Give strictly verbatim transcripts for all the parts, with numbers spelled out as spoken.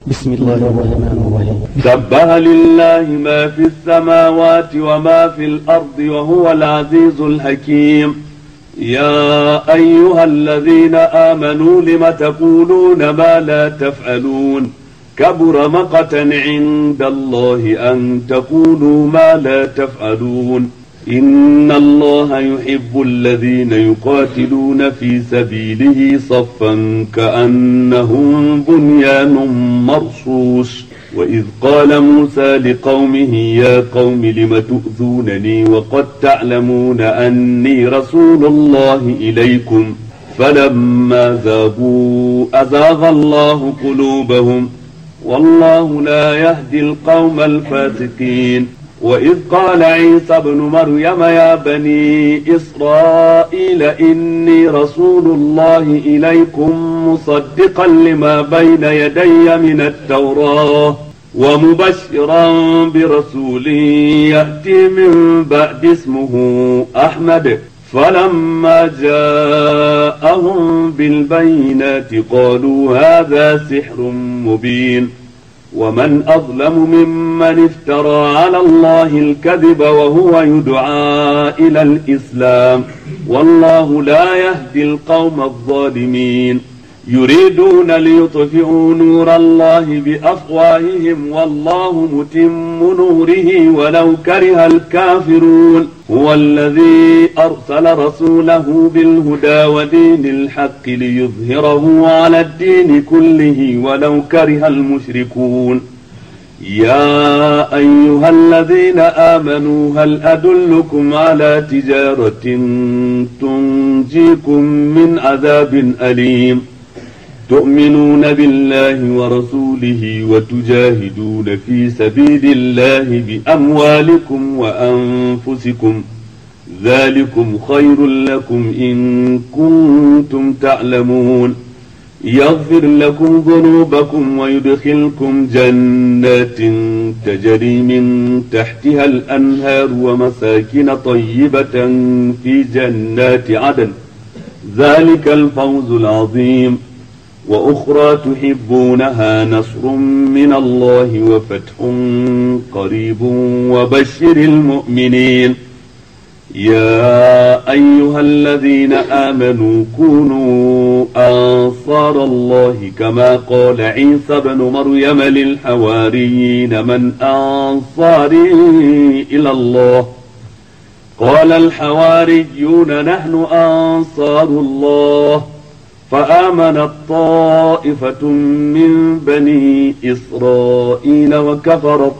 بسم الله الرحمن الرحيم. سبح لله ما في السماوات وما في الأرض وهو العزيز الحكيم. يا أيها الذين آمنوا لم تقولون ما لا تفعلون كبر مقتا عند الله أن تقولوا ما لا تفعلون. إن الله يحب الذين يقاتلون في سبيله صفا كأنهم بنيان مرصوص. وإذ قال موسى لقومه يا قوم لم تؤذونني وقد تعلمون أني رسول الله إليكم فلما زاغوا أزاغ الله قلوبهم والله لا يهدي القوم الفاسقين. وإذ قال عيسى ابن مريم يا بني إسرائيل إني رسول الله إليكم مصدقا لما بين يدي من التوراة ومبشرا برسول يأتي من بعد اسمه أحمد. فلما جاءهم بالبينات قالوا هذا سحر مبين. ومن أظلم ممن افترى على الله الكذب وهو يدعى إلى الإسلام والله لا يهدي القوم الظالمين. يريدون ليطفئوا نور الله بأفواههم والله متم نوره ولو كره الكافرون. هو الذي أرسل رسوله بالهدى ودين الحق ليظهره على الدين كله ولو كره المشركون. يا أيها الذين آمنوا هل أدلكم على تجارة تنجيكم من عذاب أليم تؤمنون بالله ورسوله وتجاهدون في سبيل الله بأموالكم وأنفسكم ذلكم خير لكم إن كنتم تعلمون. يغفر لكم ذنوبكم ويدخلكم جنات تجري من تحتها الأنهار ومساكن طيبة في جنات عدن ذلك الفوز العظيم. وأخرى تحبونها نصر من الله وفتح قريب وبشر المؤمنين. يا أيها الذين آمنوا كونوا أنصار الله كما قال عيسى بن مريم للحواريين من أنصاري إلى الله قال الحواريون نحن أنصار الله. فآمنت طائفة من بني إسرائيل وكفرت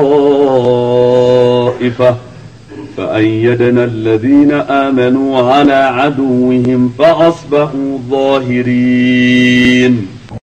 طائفة فأيدنا الذين آمنوا على عدوهم فأصبحوا ظاهرين.